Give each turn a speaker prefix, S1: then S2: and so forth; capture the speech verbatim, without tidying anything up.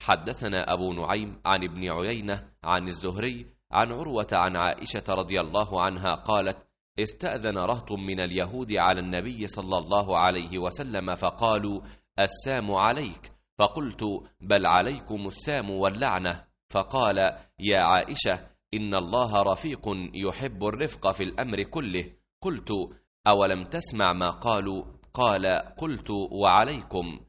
S1: حدثنا أبو نعيم عن ابن عيينة عن الزهري عن عروة عن عائشة رضي الله عنها قالت: استأذن رهط من اليهود على النبي صلى الله عليه وسلم فقالوا: السام عليك، فقلت: بل عليكم السام واللعنة. فقال: يا عائشة، إن الله رفيق يحب الرفق في الأمر كله. قلت: أولم تسمع ما قالوا؟ قال: قلت: وعليكم.